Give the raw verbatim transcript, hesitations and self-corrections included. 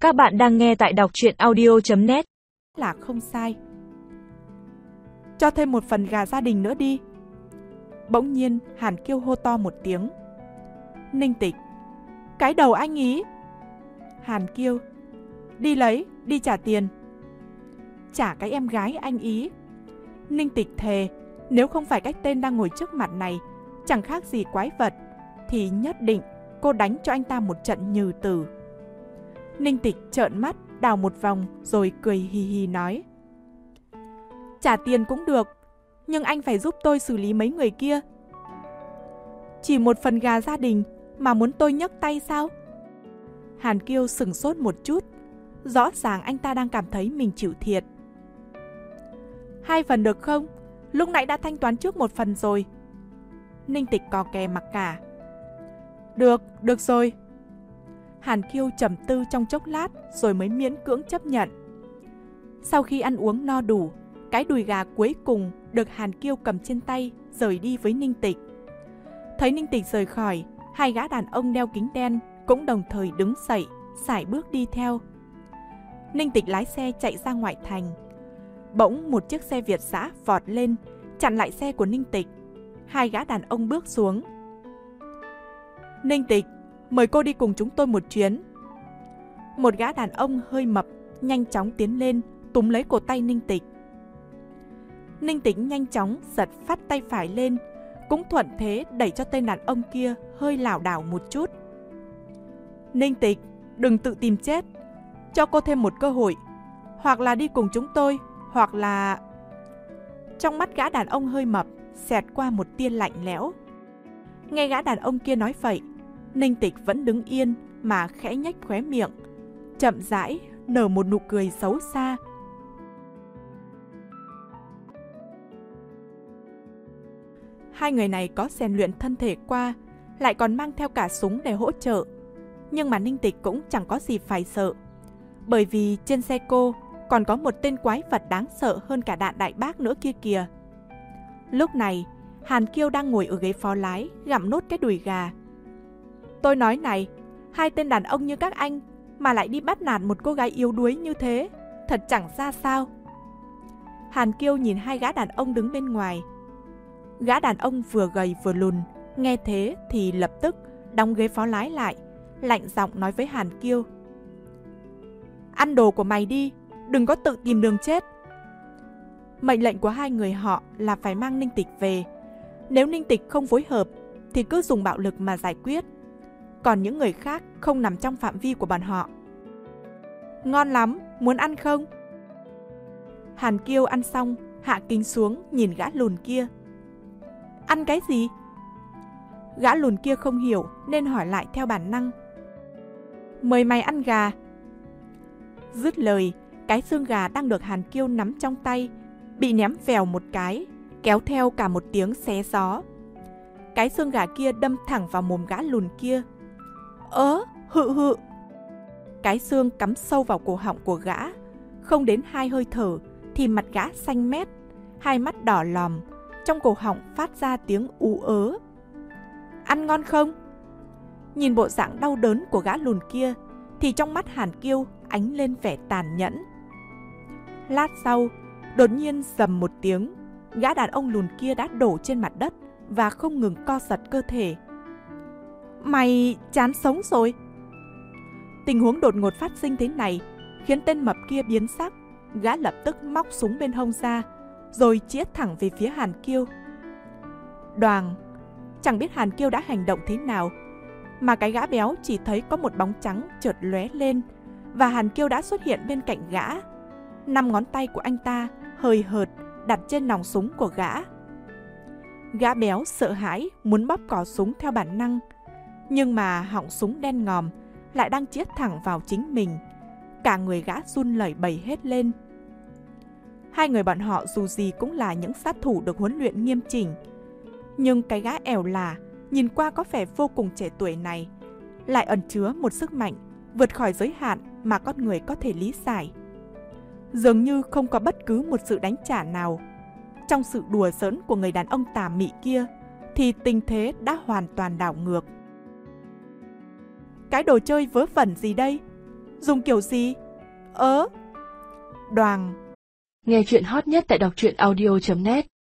Các bạn đang nghe tại đọc truyện audio chấm net. Là không sai. Cho thêm một phần gà gia đình nữa đi. Bỗng nhiên Hàn Kiêu hô to một tiếng. Ninh Tịch: Cái đầu anh ý. Hàn Kiêu: Đi lấy, đi trả tiền. Trả cái em gái anh ý. Ninh Tịch thề, nếu không phải cái tên đang ngồi trước mặt này chẳng khác gì quái vật, thì nhất định cô đánh cho anh ta một trận nhừ tử. Ninh Tịch trợn mắt đào một vòng rồi cười hì hì nói: Trả tiền cũng được, nhưng anh phải giúp tôi xử lý mấy người kia. Chỉ một phần gà gia đình mà muốn tôi nhấc tay sao? Hàn Kiêu sửng sốt một chút. Rõ ràng anh ta đang cảm thấy mình chịu thiệt. Hai phần được không? Lúc nãy đã thanh toán trước một phần rồi. Ninh Tịch cò kè mặc cả. Được, được rồi. Hàn Kiêu trầm tư trong chốc lát rồi mới miễn cưỡng chấp nhận. Sau khi ăn uống no đủ, cái đùi gà cuối cùng được Hàn Kiêu cầm trên tay rời đi với Ninh Tịch. Thấy Ninh Tịch rời khỏi, hai gã đàn ông đeo kính đen cũng đồng thời đứng dậy, sải bước đi theo. Ninh Tịch lái xe chạy ra ngoại thành. Bỗng một chiếc xe Việt dã vọt lên, chặn lại xe của Ninh Tịch. Hai gã đàn ông bước xuống. Ninh Tịch, mời cô đi cùng chúng tôi một chuyến. Một gã đàn ông hơi mập nhanh chóng tiến lên, túm lấy cổ tay Ninh Tịch. Ninh Tịch nhanh chóng giật phát tay phải lên, cũng thuận thế đẩy cho tên đàn ông kia hơi lảo đảo một chút. Ninh Tịch, đừng tự tìm chết. Cho cô thêm một cơ hội. Hoặc là đi cùng chúng tôi, hoặc là... Trong mắt gã đàn ông hơi mập xẹt qua một tia lạnh lẽo. Nghe gã đàn ông kia nói vậy, Ninh Tịch vẫn đứng yên mà khẽ nhếch khóe miệng, chậm rãi nở một nụ cười xấu xa. Hai người này có rèn luyện thân thể qua, lại còn mang theo cả súng để hỗ trợ. Nhưng mà Ninh Tịch cũng chẳng có gì phải sợ, bởi vì trên xe cô còn có một tên quái vật đáng sợ hơn cả Đạn Đại Bác nữa kia kìa. Lúc này, Hàn Kiêu đang ngồi ở ghế phó lái, gặm nốt cái đùi gà. Tôi nói này, hai tên đàn ông như các anh mà lại đi bắt nạt một cô gái yếu đuối như thế, thật chẳng ra sao. Hàn Kiêu nhìn hai gã đàn ông đứng bên ngoài. Gã đàn ông vừa gầy vừa lùn, nghe thế thì lập tức đóng ghế phó lái lại, lạnh giọng nói với Hàn Kiêu: Ăn đồ của mày đi, đừng có tự tìm đường chết. Mệnh lệnh của hai người họ là phải mang Ninh Tịch về. Nếu Ninh Tịch không phối hợp thì cứ dùng bạo lực mà giải quyết. Còn những người khác không nằm trong phạm vi của bọn họ. Ngon lắm, muốn ăn không? Hàn Kiêu ăn xong, hạ kính xuống nhìn gã lùn kia. Ăn cái gì? Gã lùn kia không hiểu nên hỏi lại theo bản năng. Mời mày ăn gà. Dứt lời, cái xương gà đang được Hàn Kiêu nắm trong tay bị ném vèo một cái, kéo theo cả một tiếng xé gió. Cái xương gà kia đâm thẳng vào mồm gã lùn kia. Ớ, hự hự. Cái xương cắm sâu vào cổ họng của gã. Không đến hai hơi thở thì mặt gã xanh mét, hai mắt đỏ lòm, trong cổ họng phát ra tiếng ú ớ. Ăn ngon không? Nhìn bộ dạng đau đớn của gã lùn kia thì trong mắt Hàn Kiêu ánh lên vẻ tàn nhẫn. Lát sau, đột nhiên rầm một tiếng, gã đàn ông lùn kia đã đổ trên mặt đất và không ngừng co giật cơ thể. Mày chán sống rồi. Tình huống đột ngột phát sinh thế này khiến tên mập kia biến sắc. Gã lập tức móc súng bên hông ra rồi chĩa thẳng về phía Hàn Kiêu. Đoàng, chẳng biết Hàn Kiêu đã hành động thế nào, mà cái gã béo chỉ thấy có một bóng trắng chợt lóe lên và Hàn Kiêu đã xuất hiện bên cạnh gã. Năm ngón tay của anh ta hời hợt đặt trên nòng súng của gã. Gã béo sợ hãi muốn bóp cò súng theo bản năng, nhưng mà họng súng đen ngòm lại đang chĩa thẳng vào chính mình. Cả người gã run lẩy bẩy hết lên. Hai người bọn họ dù gì cũng là những sát thủ được huấn luyện nghiêm chỉnh, nhưng cái gã ẻo lả nhìn qua có vẻ vô cùng trẻ tuổi này lại ẩn chứa một sức mạnh vượt khỏi giới hạn mà con người có thể lý giải. Dường như không có bất cứ một sự đánh trả nào. Trong sự đùa giỡn của người đàn ông tà mị kia thì tình thế đã hoàn toàn đảo ngược. Cái đồ chơi vớ vẩn gì đây? Dùng kiểu gì? Ớ. Đoàng. Nghe chuyện hot nhất tại đọc truyện audio chấm net.